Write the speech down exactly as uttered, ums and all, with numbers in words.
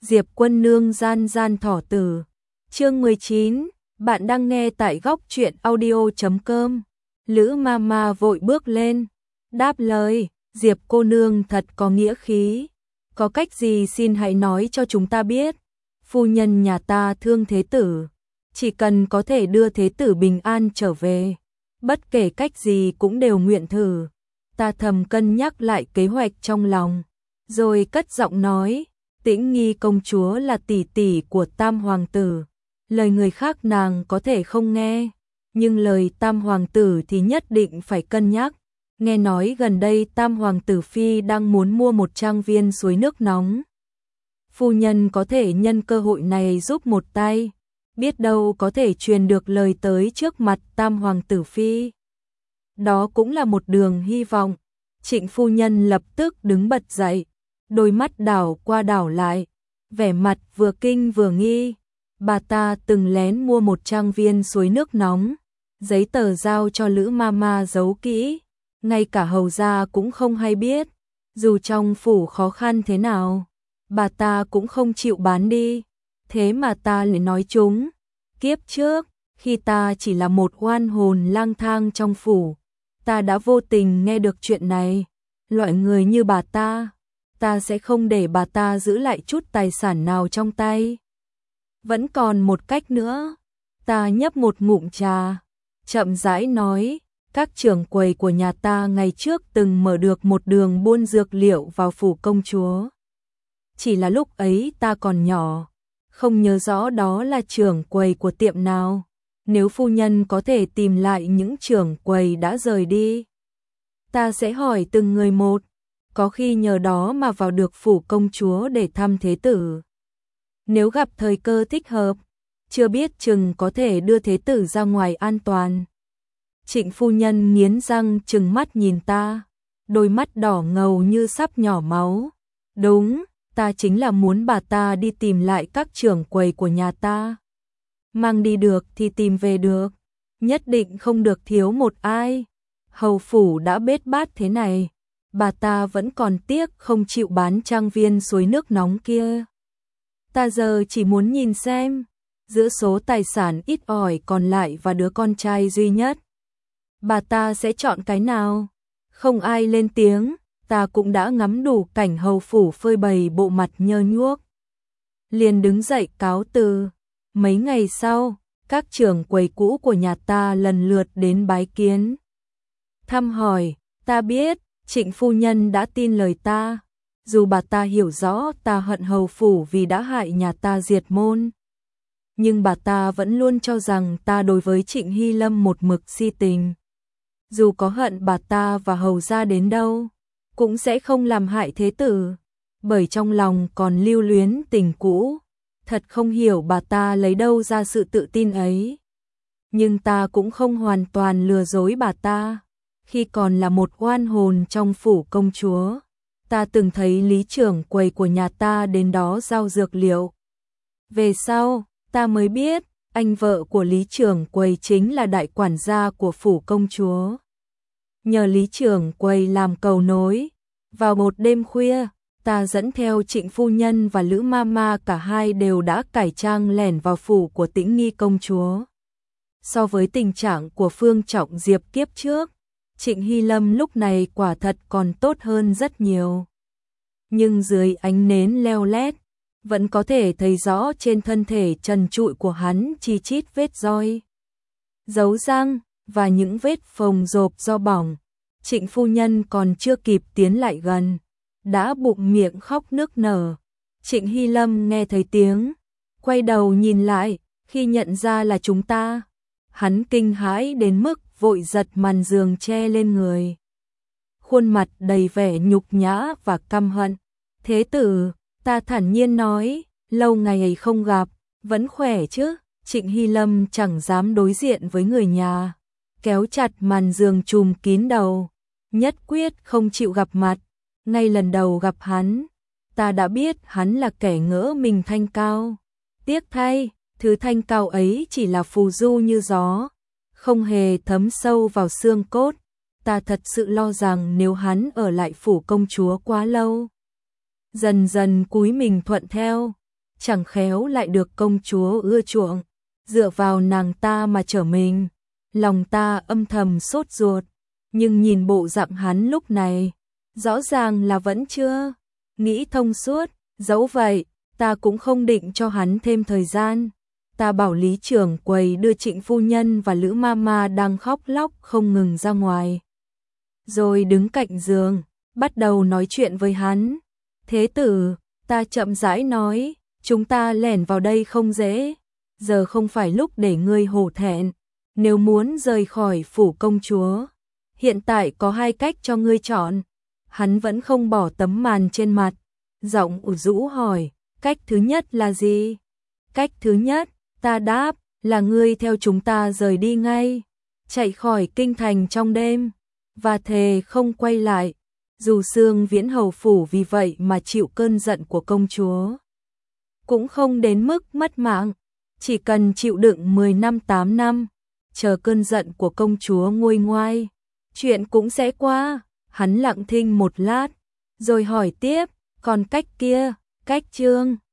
Diệp Quân Nương gian gian thỏ tử. Chương mười chín, bạn đang nghe tại góc truyện audio chấm com. Lữ Mama vội bước lên, đáp lời, Diệp cô nương thật có nghĩa khí. Có cách gì xin hãy nói cho chúng ta biết. Phu nhân nhà ta thương thế tử, chỉ cần có thể đưa thế tử bình an trở về, bất kể cách gì cũng đều nguyện thử. Ta thầm cân nhắc lại kế hoạch trong lòng, rồi cất giọng nói, Tĩnh Nghi công chúa là tỷ tỷ của Tam hoàng tử, lời người khác nàng có thể không nghe, nhưng lời Tam hoàng tử thì nhất định phải cân nhắc. Nghe nói gần đây Tam hoàng tử phi đang muốn mua một trang viên suối nước nóng. Phu nhân có thể nhân cơ hội này giúp một tay, biết đâu có thể truyền được lời tới trước mặt Tam hoàng tử phi. Đó cũng là một đường hy vọng. Trịnh phu nhân lập tức đứng bật dậy, đôi mắt đảo qua đảo lại, vẻ mặt vừa kinh vừa nghi. Bà ta từng lén mua một trang viên suối nước nóng, giấy tờ giao cho Lữ Mama giấu kỹ, ngay cả hầu gia cũng không hay biết. Dù trong phủ khó khăn thế nào, bà ta cũng không chịu bán đi. Thế mà ta lại nói chúng. Kiếp trước, khi ta chỉ là một oan hồn lang thang trong phủ, ta đã vô tình nghe được chuyện này. Loại người như bà ta, ta sẽ không để bà ta giữ lại chút tài sản nào trong tay. Vẫn còn một cách nữa. Ta nhấp một ngụm trà, chậm rãi nói, các trưởng quầy của nhà ta ngày trước từng mở được một đường buôn dược liệu vào phủ công chúa. Chỉ là lúc ấy ta còn nhỏ, không nhớ rõ đó là trưởng quầy của tiệm nào. Nếu phu nhân có thể tìm lại những trưởng quầy đã rời đi, ta sẽ hỏi từng người một, có khi nhờ đó mà vào được phủ công chúa để thăm thế tử. Nếu gặp thời cơ thích hợp, chưa biết chừng có thể đưa thế tử ra ngoài an toàn. Trịnh phu nhân nghiến răng trừng mắt nhìn ta, đôi mắt đỏ ngầu như sắp nhỏ máu. Đúng, ta chính là muốn bà ta đi tìm lại các trưởng quầy của nhà ta. Mang đi được thì tìm về được, nhất định không được thiếu một ai. Hầu phủ đã bết bát thế này, bà ta vẫn còn tiếc không chịu bán trang viên suối nước nóng kia. Ta giờ chỉ muốn nhìn xem, giữa số tài sản ít ỏi còn lại và đứa con trai duy nhất, bà ta sẽ chọn cái nào? Không ai lên tiếng, ta cũng đã ngắm đủ cảnh hầu phủ phơi bày bộ mặt nhơ nhuốc. Liền đứng dậy cáo từ. Mấy ngày sau, các trưởng quầy cũ của nhà ta lần lượt đến bái kiến. Thăm hỏi, ta biết, Trịnh phu nhân đã tin lời ta. Dù bà ta hiểu rõ ta hận hầu phủ vì đã hại nhà ta diệt môn, nhưng bà ta vẫn luôn cho rằng ta đối với Trịnh Hy Lâm một mực si tình. Dù có hận bà ta và hầu gia đến đâu, cũng sẽ không làm hại thế tử, bởi trong lòng còn lưu luyến tình cũ. Thật không hiểu bà ta lấy đâu ra sự tự tin ấy. Nhưng ta cũng không hoàn toàn lừa dối bà ta. Khi còn là một oan hồn trong phủ công chúa, ta từng thấy lý trưởng quầy của nhà ta đến đó giao dược liệu. Về sau, ta mới biết, anh vợ của lý trưởng quầy chính là đại quản gia của phủ công chúa. Nhờ lý trưởng quầy làm cầu nối, vào một đêm khuya, ta dẫn theo Trịnh phu nhân và Lữ Mama, cả hai đều đã cải trang lẻn vào phủ của Tĩnh Nghi công chúa. So với tình trạng của Phương Trọng Diệp kiếp trước, Trịnh Hy Lâm lúc này quả thật còn tốt hơn rất nhiều. Nhưng dưới ánh nến leo lét, vẫn có thể thấy rõ trên thân thể trần trụi của hắn chi chít vết roi, dấu răng và những vết phồng rộp do bỏng. Trịnh phu nhân còn chưa kịp tiến lại gần, đã bụng miệng khóc nức nở. Trịnh Hy Lâm nghe thấy tiếng, quay đầu nhìn lại, khi nhận ra là chúng ta, hắn kinh hãi đến mức vội giật màn giường che lên người. Khuôn mặt đầy vẻ nhục nhã và căm hận. Thế tử, ta thản nhiên nói, lâu ngày không gặp, vẫn khỏe chứ? Trịnh Hy Lâm chẳng dám đối diện với người nhà, kéo chặt màn giường trùm kín đầu, nhất quyết không chịu gặp mặt. Ngay lần đầu gặp hắn, ta đã biết hắn là kẻ ngỡ mình thanh cao. Tiếc thay, thứ thanh cao ấy chỉ là phù du như gió, không hề thấm sâu vào xương cốt. Ta thật sự lo rằng nếu hắn ở lại phủ công chúa quá lâu, dần dần cúi mình thuận theo, chẳng khéo lại được công chúa ưa chuộng, dựa vào nàng ta mà trở mình. Lòng ta âm thầm sốt ruột, nhưng nhìn bộ dạng hắn lúc này, rõ ràng là vẫn chưa nghĩ thông suốt, dẫu vậy, ta cũng không định cho hắn thêm thời gian. Ta bảo lý trưởng quầy đưa Trịnh phu nhân và Lữ Mama đang khóc lóc không ngừng ra ngoài. Rồi đứng cạnh giường, bắt đầu nói chuyện với hắn. Thế tử, ta chậm rãi nói, chúng ta lẻn vào đây không dễ, giờ không phải lúc để ngươi hổ thẹn. Nếu muốn rời khỏi phủ công chúa, hiện tại có hai cách cho ngươi chọn. Hắn vẫn không bỏ tấm màn trên mặt, giọng ủ rũ hỏi, cách thứ nhất là gì? Cách thứ nhất, ta đáp, là ngươi theo chúng ta rời đi ngay, chạy khỏi kinh thành trong đêm, và thề không quay lại. Dù Sương Viễn hầu phủ vì vậy mà chịu cơn giận của công chúa, cũng không đến mức mất mạng, chỉ cần chịu đựng mười năm tám năm, chờ cơn giận của công chúa nguôi ngoai, chuyện cũng sẽ qua. Hắn lặng thinh một lát, rồi hỏi tiếp, còn cách kia, cách Trương